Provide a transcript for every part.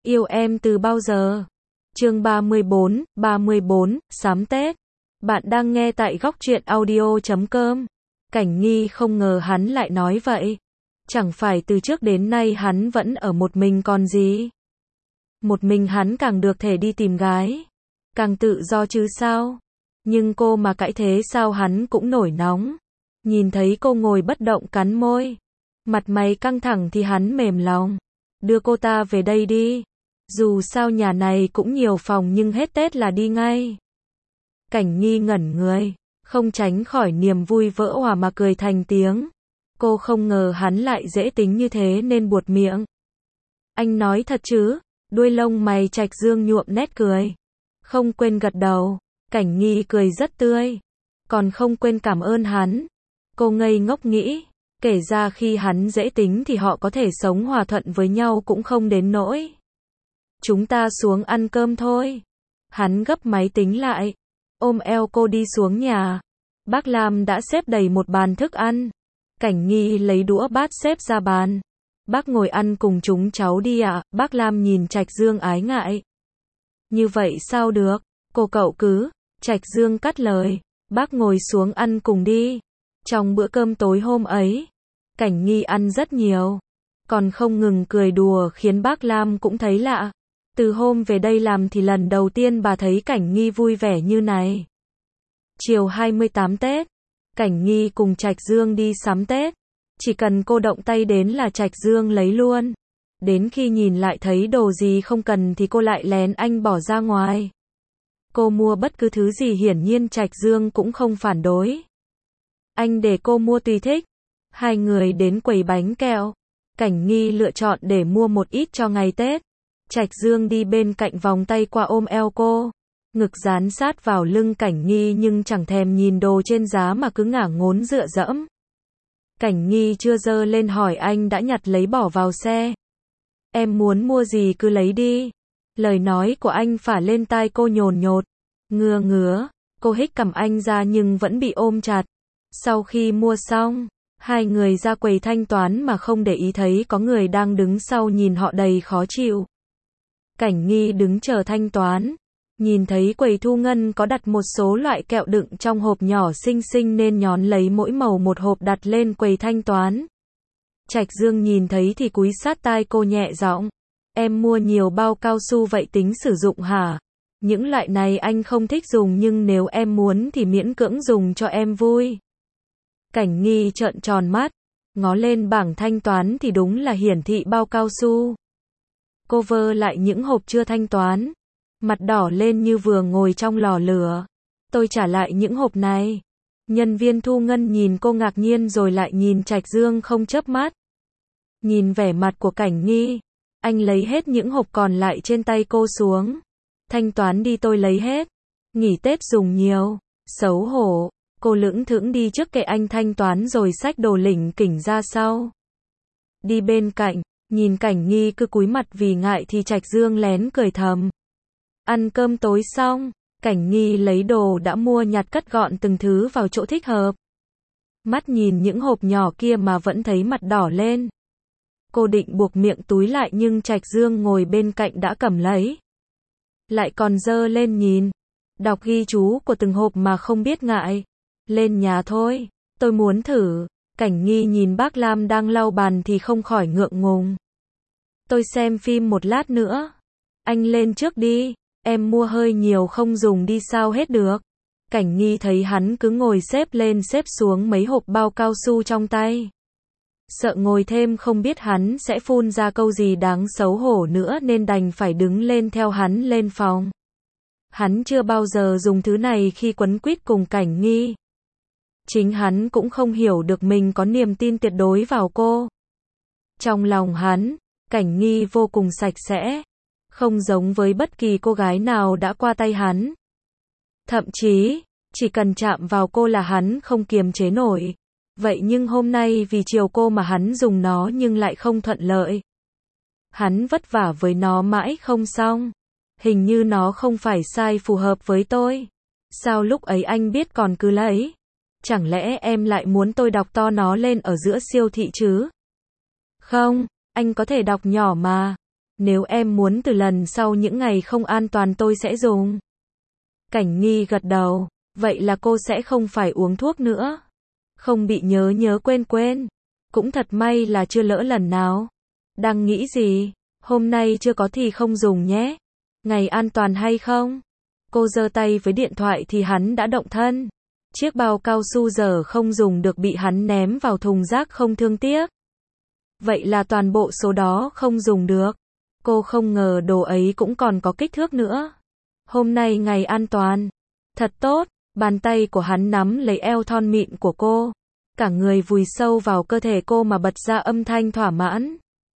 Yêu em từ bao giờ? Chương 34, sắm Tết. Bạn đang nghe tại góc truyện audio.com. Cảnh Nghi không ngờ hắn lại nói vậy. Chẳng phải từ trước đến nay hắn vẫn ở một mình còn gì? Một mình hắn càng được thể đi tìm gái, càng tự do chứ sao? Nhưng cô mà cãi thế sao hắn cũng nổi nóng. Nhìn thấy cô ngồi bất động cắn môi, mặt mày căng thẳng thì hắn mềm lòng. Đưa cô ta về đây đi. Dù sao nhà này cũng nhiều phòng nhưng hết Tết là đi ngay. Cảnh Nghi ngẩn người, không tránh khỏi niềm vui vỡ òa mà cười thành tiếng. Cô không ngờ hắn lại dễ tính như thế nên buột miệng. Anh nói thật chứ? Đuôi lông mày Trạch Dương nhuộm nét cười. Không quên gật đầu. Cảnh Nghi cười rất tươi. Còn không quên cảm ơn hắn. Cô ngây ngốc nghĩ, kể ra khi hắn dễ tính thì họ có thể sống hòa thuận với nhau cũng không đến nỗi. Chúng ta xuống ăn cơm thôi. Hắn gấp máy tính lại, ôm eo cô đi xuống nhà. Bác Lam đã xếp đầy một bàn thức ăn. Cảnh Nghi lấy đũa bát xếp ra bàn. Bác ngồi ăn cùng chúng cháu đi ạ. Bác Lam nhìn Trạch Dương ái ngại. Như vậy sao được? Cậu cứ. Trạch Dương cắt lời. Bác ngồi xuống ăn cùng đi. Trong bữa cơm tối hôm ấy, Cảnh Nghi ăn rất nhiều, còn không ngừng cười đùa khiến bác Lam cũng thấy lạ. Từ hôm về đây làm thì lần đầu tiên bà thấy Cảnh Nghi vui vẻ như này. Chiều 28 Tết, Cảnh Nghi cùng Trạch Dương đi sắm Tết. Chỉ cần cô động tay đến là Trạch Dương lấy luôn. Đến khi nhìn lại thấy đồ gì không cần thì cô lại lén anh bỏ ra ngoài. Cô mua bất cứ thứ gì hiển nhiên Trạch Dương cũng không phản đối. Anh để cô mua tùy thích. Hai người đến quầy bánh kẹo. Cảnh Nghi lựa chọn để mua một ít cho ngày Tết. Trạch Dương đi bên cạnh vòng tay qua ôm eo cô. Ngực dán sát vào lưng Cảnh Nghi nhưng chẳng thèm nhìn đồ trên giá mà cứ ngả ngốn dựa dẫm. Cảnh Nghi chưa giơ lên hỏi anh đã nhặt lấy bỏ vào xe. Em muốn mua gì cứ lấy đi. Lời nói của anh phả lên tai cô nhồn nhột. Ngứa. Cô hít cằm anh ra nhưng vẫn bị ôm chặt. Sau khi mua xong, hai người ra quầy thanh toán mà không để ý thấy có người đang đứng sau nhìn họ đầy khó chịu. Cảnh Nghi đứng chờ thanh toán, nhìn thấy quầy thu ngân có đặt một số loại kẹo đựng trong hộp nhỏ xinh xinh nên nhón lấy mỗi màu một hộp đặt lên quầy thanh toán. Trạch Dương nhìn thấy thì cúi sát tai cô nhẹ giọng. Em mua nhiều bao cao su vậy tính sử dụng hả? Những loại này anh không thích dùng nhưng nếu em muốn thì miễn cưỡng dùng cho em vui. Cảnh Nghi trợn tròn mắt, ngó lên bảng thanh toán thì đúng là hiển thị bao cao su. Cô vơ lại những hộp chưa thanh toán, mặt đỏ lên như vừa ngồi trong lò lửa. Tôi trả lại những hộp này. Nhân viên thu ngân nhìn cô ngạc nhiên rồi lại nhìn Trạch Dương không chớp mắt. Nhìn vẻ mặt của Cảnh Nghi, anh lấy hết những hộp còn lại trên tay cô xuống. Thanh toán đi tôi lấy hết. Nghỉ Tết dùng nhiều. Xấu hổ. Cô lững thững đi trước kệ anh thanh toán rồi xách đồ lỉnh kỉnh ra sau. Đi bên cạnh, nhìn Cảnh Nghi cứ cúi mặt vì ngại thì Trạch Dương lén cười thầm. Ăn cơm tối xong, Cảnh Nghi lấy đồ đã mua nhặt cất gọn từng thứ vào chỗ thích hợp. Mắt nhìn những hộp nhỏ kia mà vẫn thấy mặt đỏ lên. Cô định buộc miệng túi lại nhưng Trạch Dương ngồi bên cạnh đã cầm lấy. Lại còn giơ lên nhìn, đọc ghi chú của từng hộp mà không biết ngại. Lên nhà thôi, tôi muốn thử. Cảnh Nghi nhìn bác Lam đang lau bàn thì không khỏi ngượng ngùng. Tôi xem phim một lát nữa. Anh lên trước đi, em mua hơi nhiều không dùng đi sao hết được. Cảnh Nghi thấy hắn cứ ngồi xếp lên xếp xuống mấy hộp bao cao su trong tay. Sợ ngồi thêm không biết hắn sẽ phun ra câu gì đáng xấu hổ nữa nên đành phải đứng lên theo hắn lên phòng. Hắn chưa bao giờ dùng thứ này khi quấn quýt cùng Cảnh Nghi. Chính hắn cũng không hiểu được mình có niềm tin tuyệt đối vào cô. Trong lòng hắn, Cảnh Nghi vô cùng sạch sẽ, không giống với bất kỳ cô gái nào đã qua tay hắn. Thậm chí, chỉ cần chạm vào cô là hắn không kiềm chế nổi. Vậy nhưng hôm nay vì chiều cô mà hắn dùng nó nhưng lại không thuận lợi. Hắn vất vả với nó mãi không xong. Hình như nó không phải size phù hợp với tôi. Sao lúc ấy anh biết còn cứ lấy? Chẳng lẽ em lại muốn tôi đọc to nó lên ở giữa siêu thị chứ? Không, anh có thể đọc nhỏ mà. Nếu em muốn từ lần sau những ngày không an toàn tôi sẽ dùng. Cảnh Nghi gật đầu, vậy là cô sẽ không phải uống thuốc nữa. Không bị nhớ nhớ quên quên. Cũng thật may là chưa lỡ lần nào. Đang nghĩ gì? Hôm nay chưa có thì không dùng nhé. Ngày an toàn hay không? Cô giơ tay với điện thoại thì hắn đã động thân. Chiếc bao cao su giờ không dùng được bị hắn ném vào thùng rác không thương tiếc. Vậy là toàn bộ số đó không dùng được. Cô không ngờ đồ ấy cũng còn có kích thước nữa. Hôm nay ngày an toàn. Thật tốt, bàn tay của hắn nắm lấy eo thon mịn của cô. Cả người vùi sâu vào cơ thể cô mà bật ra âm thanh thỏa mãn.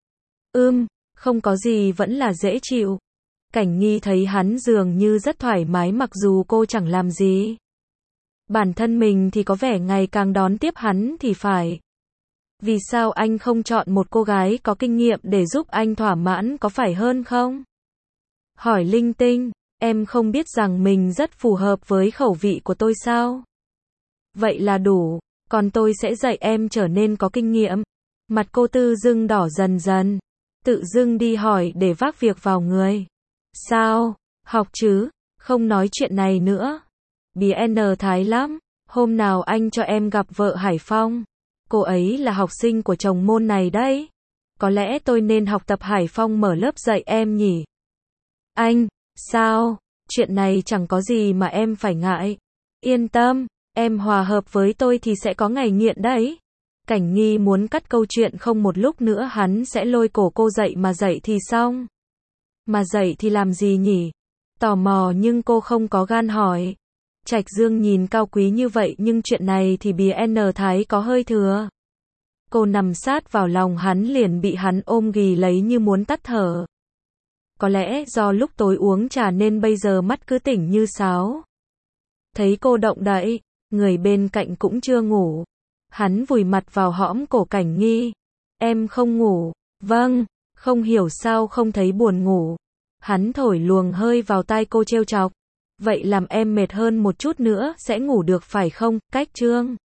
Không có gì vẫn là dễ chịu. Cảnh Nghi thấy hắn dường như rất thoải mái mặc dù cô chẳng làm gì. Bản thân mình thì có vẻ ngày càng đón tiếp hắn thì phải. Vì sao anh không chọn một cô gái có kinh nghiệm để giúp anh thỏa mãn có phải hơn không? Hỏi linh tinh, em không biết rằng mình rất phù hợp với khẩu vị của tôi sao? Vậy là đủ, còn tôi sẽ dạy em trở nên có kinh nghiệm. Mặt cô tự dưng đỏ dần dần, tự dưng đi hỏi để vác việc vào người. Sao? Học chứ, không nói chuyện này nữa. BN thái lắm, hôm nào anh cho em gặp vợ Hải Phong. Cô ấy là học sinh của chồng môn này đấy. Có lẽ tôi nên học tập Hải Phong mở lớp dạy em nhỉ? Anh, sao? Chuyện này chẳng có gì mà em phải ngại. Yên tâm, em hòa hợp với tôi thì sẽ có ngày nghiện đấy. Cảnh Nghi muốn cắt câu chuyện không một lúc nữa hắn sẽ lôi cổ cô dậy mà dậy thì xong. Mà dậy thì làm gì nhỉ? Tò mò nhưng cô không có gan hỏi. Trạch Dương nhìn cao quý như vậy nhưng chuyện này thì BN Thái có hơi thừa. Cô nằm sát vào lòng hắn liền bị hắn ôm ghì lấy như muốn tắt thở. Có lẽ do lúc tối uống trà nên bây giờ mắt cứ tỉnh như sáo. Thấy cô động đậy, người bên cạnh cũng chưa ngủ. Hắn vùi mặt vào hõm cổ Cảnh Nghi. Em không ngủ. Vâng, không hiểu sao không thấy buồn ngủ. Hắn thổi luồng hơi vào tai cô trêu chọc. Vậy làm em mệt hơn một chút nữa sẽ ngủ được phải không, Cách Trương?